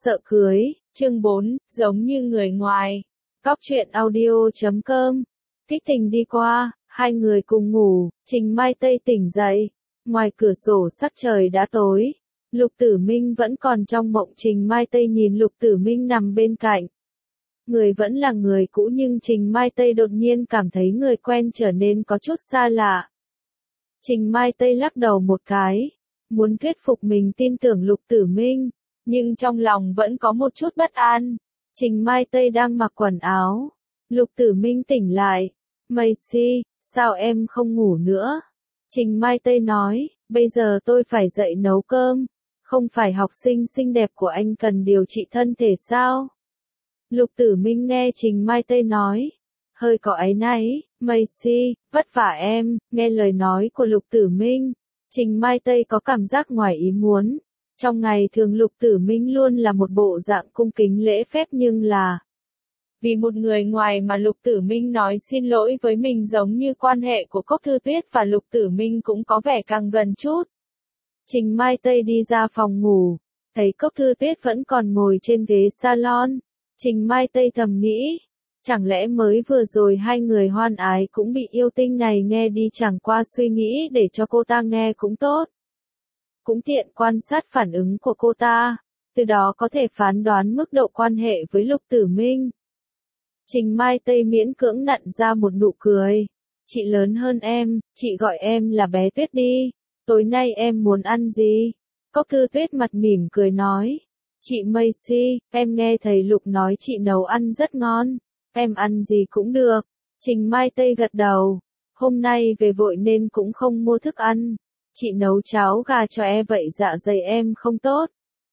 Sợ cưới, chương 4, giống như người ngoài. Cóc truyện audio.com. Kích tình đi qua, hai người cùng ngủ, Trình Mai Tây tỉnh dậy. Ngoài cửa sổ sắc trời đã tối. Lục Tử Minh vẫn còn trong mộng. Trình Mai Tây nhìn Lục Tử Minh nằm bên cạnh. Người vẫn là người cũ nhưng Trình Mai Tây đột nhiên cảm thấy người quen trở nên có chút xa lạ. Trình Mai Tây lắc đầu một cái, muốn thuyết phục mình tin tưởng Lục Tử Minh, nhưng trong lòng vẫn có một chút bất an. Trình Mai Tây đang mặc quần áo. Lục Tử Minh tỉnh lại. Macy, sao em không ngủ nữa? Trình Mai Tây nói, bây giờ tôi phải dậy nấu cơm. Không phải học sinh xinh đẹp của anh cần điều trị thân thể sao? Lục Tử Minh nghe Trình Mai Tây nói, hơi có áy náy. Macy, vất vả em. Nghe lời nói của Lục Tử Minh, Trình Mai Tây có cảm giác ngoài ý muốn. Trong ngày thường Lục Tử Minh luôn là một bộ dạng cung kính lễ phép nhưng là vì một người ngoài mà Lục Tử Minh nói xin lỗi với mình, giống như quan hệ của Cốc Thư Tuyết và Lục Tử Minh cũng có vẻ càng gần chút. Trình Mai Tây đi ra phòng ngủ, thấy Cốc Thư Tuyết vẫn còn ngồi trên ghế salon. Trình Mai Tây thầm nghĩ, chẳng lẽ mới vừa rồi hai người hoan ái cũng bị yêu tinh này nghe đi, chẳng qua suy nghĩ để cho cô ta nghe cũng tốt. Cũng tiện quan sát phản ứng của cô ta, từ đó có thể phán đoán mức độ quan hệ với Lục Tử Minh. Trình Mai Tây miễn cưỡng nặn ra một nụ cười. Chị lớn hơn em, chị gọi em là bé Tuyết đi. Tối nay em muốn ăn gì? Cốc Thư Tuyết mặt mỉm cười nói. Chị Macy, em nghe thầy Lục nói chị nấu ăn rất ngon. Em ăn gì cũng được. Trình Mai Tây gật đầu. Hôm nay về vội nên cũng không mua thức ăn. Chị nấu cháo gà cho em vậy dạ dày em không tốt.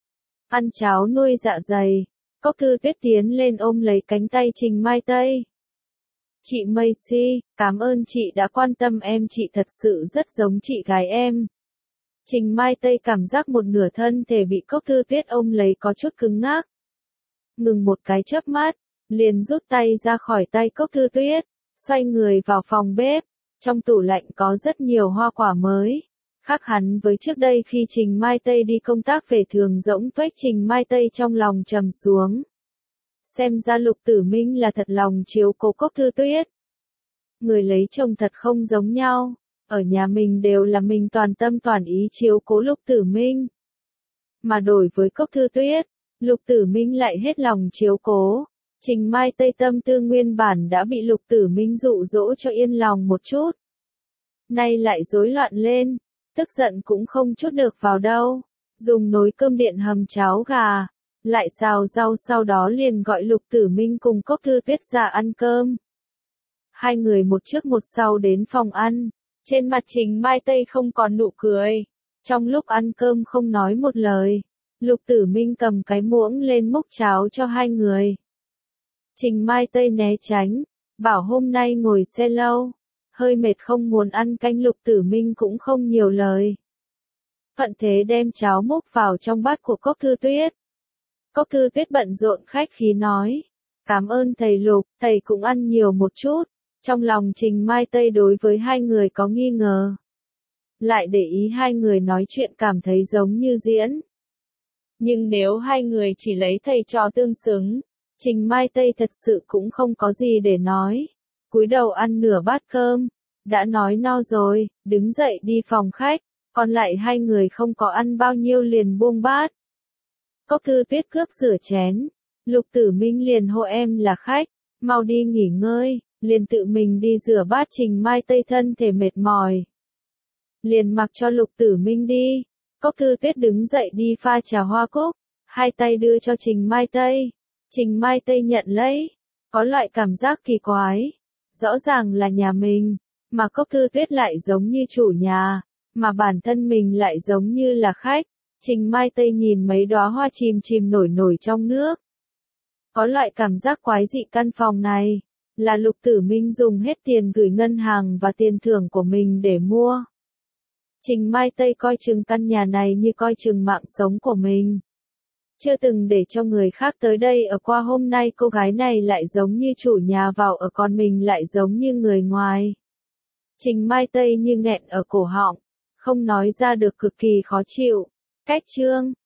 Ăn cháo nuôi dạ dày. Cốc Thư Tuyết tiến lên ôm lấy cánh tay Trình Mai Tây. Chị Macy, cảm ơn chị đã quan tâm em, chị thật sự rất giống chị gái em. Trình Mai Tây cảm giác một nửa thân thể bị Cốc Thư Tuyết ôm lấy có chút cứng ngắc. Ngừng một cái chớp mắt, liền rút tay ra khỏi tay Cốc Thư Tuyết, xoay người vào phòng bếp. Trong tủ lạnh có rất nhiều hoa quả mới. Khác hẳn với trước đây khi Trình Mai Tây đi công tác về thường rỗng tuếch, Trình Mai Tây trong lòng trầm xuống. Xem ra Lục Tử Minh là thật lòng chiếu cố Cốc Thư Tuyết. Người lấy chồng thật không giống nhau, ở nhà mình đều là mình toàn tâm toàn ý chiếu cố Lục Tử Minh. Mà đổi với Cốc Thư Tuyết, Lục Tử Minh lại hết lòng chiếu cố. Trình Mai Tây tâm tư nguyên bản đã bị Lục Tử Minh dụ dỗ cho yên lòng một chút. Nay lại rối loạn lên. Tức giận cũng không chút được vào đâu, dùng nồi cơm điện hầm cháo gà, lại xào rau, sau đó liền gọi Lục Tử Minh cùng Cốc Thư Tuyết ra ăn cơm. Hai người một trước một sau đến phòng ăn, trên mặt Trình Mai Tây không còn nụ cười. Trong lúc ăn cơm không nói một lời, Lục Tử Minh cầm cái muỗng lên múc cháo cho hai người. Trình Mai Tây né tránh, bảo hôm nay ngồi xe lâu. Hơi mệt không muốn ăn canh. Lục Tử Minh cũng không nhiều lời. Thuận thế đem cháo múc vào trong bát của Cốc Thư Tuyết. Cốc Thư Tuyết bận rộn khách khí nói. Cảm ơn thầy Lục, thầy cũng ăn nhiều một chút. Trong lòng Trình Mai Tây đối với hai người có nghi ngờ. Lại để ý hai người nói chuyện cảm thấy giống như diễn. Nhưng nếu hai người chỉ lấy thầy trò tương xứng, Trình Mai Tây thật sự cũng không có gì để nói. Cúi đầu ăn nửa bát cơm, đã nói no rồi, đứng dậy đi phòng khách, còn lại hai người không có ăn bao nhiêu liền buông bát. Cốc Thư Tuyết cướp rửa chén, Lục Tử Minh liền hô em là khách, mau đi nghỉ ngơi, liền tự mình đi rửa bát. Trình Mai Tây thân thể mệt mỏi, liền mặc cho Lục Tử Minh đi. Cốc Thư Tuyết đứng dậy đi pha trà hoa cúc, hai tay đưa cho Trình Mai Tây. Trình Mai Tây nhận lấy, có loại cảm giác kỳ quái. Rõ ràng là nhà mình, mà Cốc Thư Tuyết lại giống như chủ nhà, mà bản thân mình lại giống như là khách. Trình Mai Tây nhìn mấy đóa hoa chìm chìm nổi nổi trong nước. Có loại cảm giác quái dị. Căn phòng này là Lục Tử Minh dùng hết tiền gửi ngân hàng và tiền thưởng của mình để mua. Trình Mai Tây coi chừng căn nhà này như coi chừng mạng sống của mình. Chưa từng để cho người khác tới đây ở qua, hôm nay cô gái này lại giống như chủ nhà vào ở, còn mình lại giống như người ngoài. Trình Mai Tây như nghẹn ở cổ họng, không nói ra được, cực kỳ khó chịu. Cách chương